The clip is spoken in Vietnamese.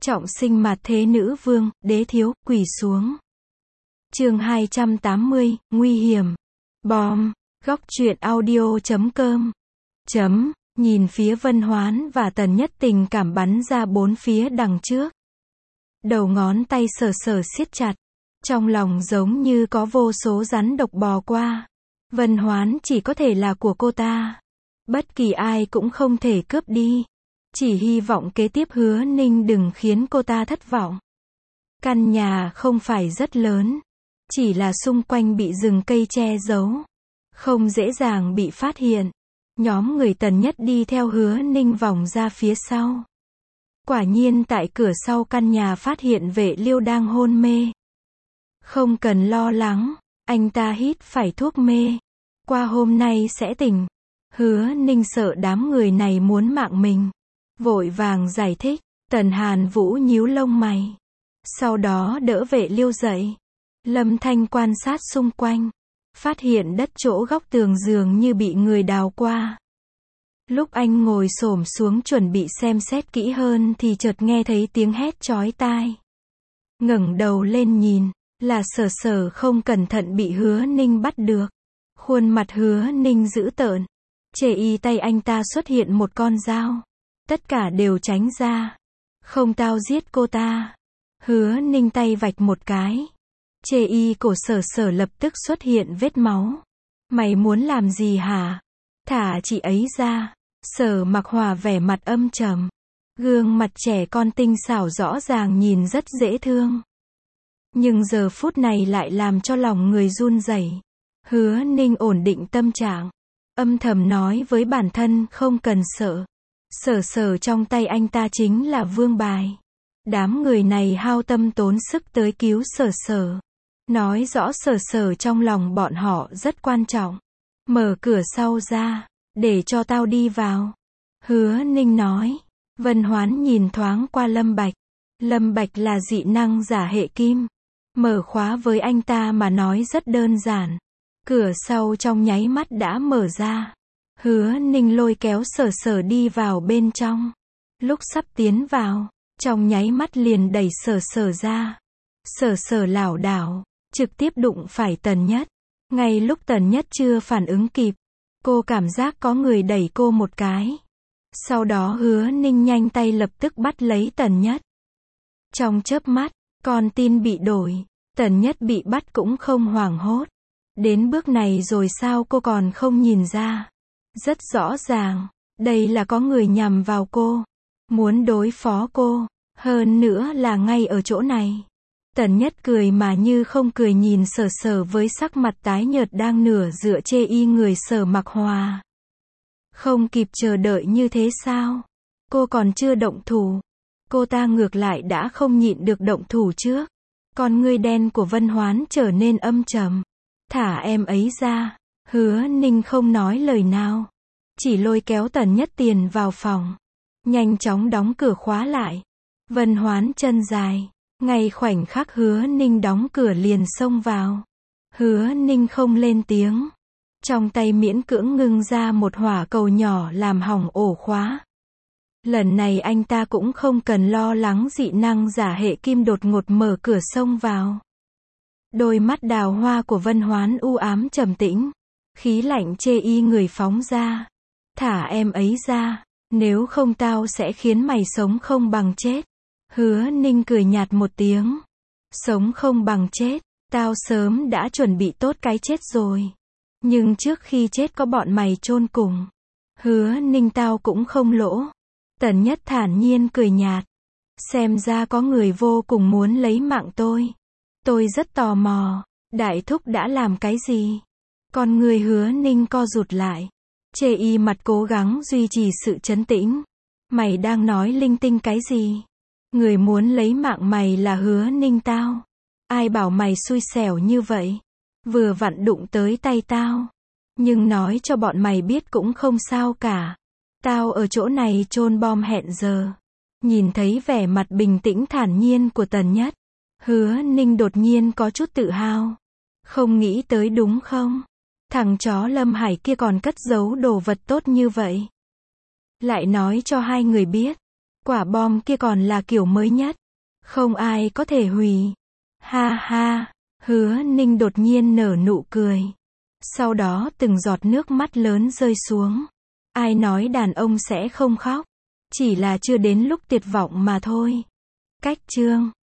Trọng sinh mạt thế nữ vương, đế thiếu, quỳ xuống. Chương 280, nguy hiểm. Bom, góc truyện audio.com. Nhìn phía Vân Hoán và Tần Nhất tình cảm bắn ra bốn phía đằng trước. Đầu ngón tay sờ sờ siết chặt. Trong lòng giống như có vô số rắn độc bò qua. Vân Hoán chỉ có thể là của cô ta. Bất kỳ ai cũng không thể cướp đi. Chỉ hy vọng kế tiếp Hứa Ninh đừng khiến cô ta thất vọng. Căn nhà không phải rất lớn. Chỉ là xung quanh bị rừng cây che giấu. Không dễ dàng bị phát hiện. Nhóm người Tần Nhất đi theo Hứa Ninh vòng ra phía sau. Quả nhiên tại cửa sau căn nhà phát hiện Vệ Liêu đang hôn mê. Không cần lo lắng, anh ta hít phải thuốc mê. Qua hôm nay sẽ tỉnh. Hứa Ninh sợ đám người này muốn mạng mình. Vội vàng giải thích. Tần Hàn Vũ nhíu lông mày. Sau đó đỡ Vệ Liêu dậy. Lâm Thanh quan sát xung quanh. Phát hiện đất chỗ góc tường giường như bị người đào qua. Lúc anh ngồi xổm xuống chuẩn bị xem xét kỹ hơn thì chợt nghe thấy tiếng hét chói tai. Ngẩng đầu lên nhìn, là Sở Sở không cẩn thận bị Hứa Ninh bắt được. Khuôn mặt Hứa Ninh dữ tợn. Chê y tay anh ta xuất hiện một con dao. Tất cả đều tránh ra. Không, tao giết cô ta. Hứa Ninh tay vạch một cái. Chê y cổ Sở Sở lập tức xuất hiện vết máu. Mày muốn làm gì hả? Thả chị ấy ra. Sở Mặc Hòa vẻ mặt âm trầm. Gương mặt trẻ con tinh xảo rõ ràng nhìn rất dễ thương. Nhưng giờ phút này lại làm cho lòng người run rẩy. Hứa Ninh ổn định tâm trạng. Âm thầm nói với bản thân không cần sợ. Sở Sở trong tay anh ta chính là vương bài. Đám người này hao tâm tốn sức tới cứu Sở Sở. Nói rõ Sở Sở trong lòng bọn họ rất quan trọng. Mở cửa sau ra. Để cho tao đi vào. Hứa Ninh nói. Vân Hoán nhìn thoáng qua Lâm Bạch. Lâm Bạch là dị năng giả hệ kim. Mở khóa với anh ta mà nói rất đơn giản. Cửa sau trong nháy mắt đã mở ra. Hứa Ninh lôi kéo Sở Sở đi vào bên trong. Lúc sắp tiến vào, trong nháy mắt liền đẩy Sở Sở ra. Sở Sở lảo đảo, trực tiếp đụng phải Tần Nhất. Ngay lúc Tần Nhất chưa phản ứng kịp, cô cảm giác có người đẩy cô một cái. Sau đó Hứa Ninh nhanh tay lập tức bắt lấy Tần Nhất. Trong chớp mắt, con tin bị đổi. Tần Nhất bị bắt cũng không hoảng hốt. Đến bước này rồi sao cô còn không nhìn ra? Rất rõ ràng, đây là có người nhằm vào cô. Muốn đối phó cô. Hơn nữa là ngay ở chỗ này. Tần Nhất cười mà như không cười nhìn Sở Sở với sắc mặt tái nhợt đang nửa dựa chê y người Sở Mặc Hòa. Không kịp chờ đợi như thế sao? Cô còn chưa động thủ. Cô ta ngược lại đã không nhịn được động thủ trước. Con ngươi đen của Vân Hoán trở nên âm trầm. Thả em ấy ra. Hứa Ninh không nói lời nào. Chỉ lôi kéo Tần Nhất tiền vào phòng. Nhanh chóng đóng cửa khóa lại. Vân Hoán chân dài. Ngay khoảnh khắc Hứa Ninh đóng cửa liền xông vào. Hứa Ninh không lên tiếng. Trong tay miễn cưỡng ngưng ra một hỏa cầu nhỏ làm hỏng ổ khóa. Lần này anh ta cũng không cần lo lắng dị năng giả hệ kim đột ngột mở cửa xông vào. Đôi mắt đào hoa của Vân Hoán u ám trầm tĩnh. Khí lạnh chê y người phóng ra. Thả em ấy ra. Nếu không tao sẽ khiến mày sống không bằng chết. Hứa Ninh cười nhạt một tiếng. Sống không bằng chết. Tao sớm đã chuẩn bị tốt cái chết rồi. Nhưng trước khi chết có bọn mày chôn cùng. Hứa Ninh tao cũng không lỗ. Tần Nhất thản nhiên cười nhạt. Xem ra có người vô cùng muốn lấy mạng tôi. Tôi rất tò mò. Đại thúc đã làm cái gì? Con người Hứa Ninh co rụt lại. Chê y mặt cố gắng duy trì sự trấn tĩnh. Mày đang nói linh tinh cái gì? Người muốn lấy mạng mày là Hứa Ninh tao. Ai bảo mày xui xẻo như vậy? Vừa vặn đụng tới tay tao. Nhưng nói cho bọn mày biết cũng không sao cả. Tao ở chỗ này chôn bom hẹn giờ. Nhìn thấy vẻ mặt bình tĩnh thản nhiên của Tần Nhất. Hứa Ninh đột nhiên có chút tự hào. Không nghĩ tới đúng không? Thằng chó Lâm Hải kia còn cất giấu đồ vật tốt như vậy. Lại nói cho hai người biết. Quả bom kia còn là kiểu mới nhất. Không ai có thể hủy. Ha ha. Hứa Ninh đột nhiên nở nụ cười. Sau đó từng giọt nước mắt lớn rơi xuống. Ai nói đàn ông sẽ không khóc? Chỉ là chưa đến lúc tuyệt vọng mà thôi. Cách chương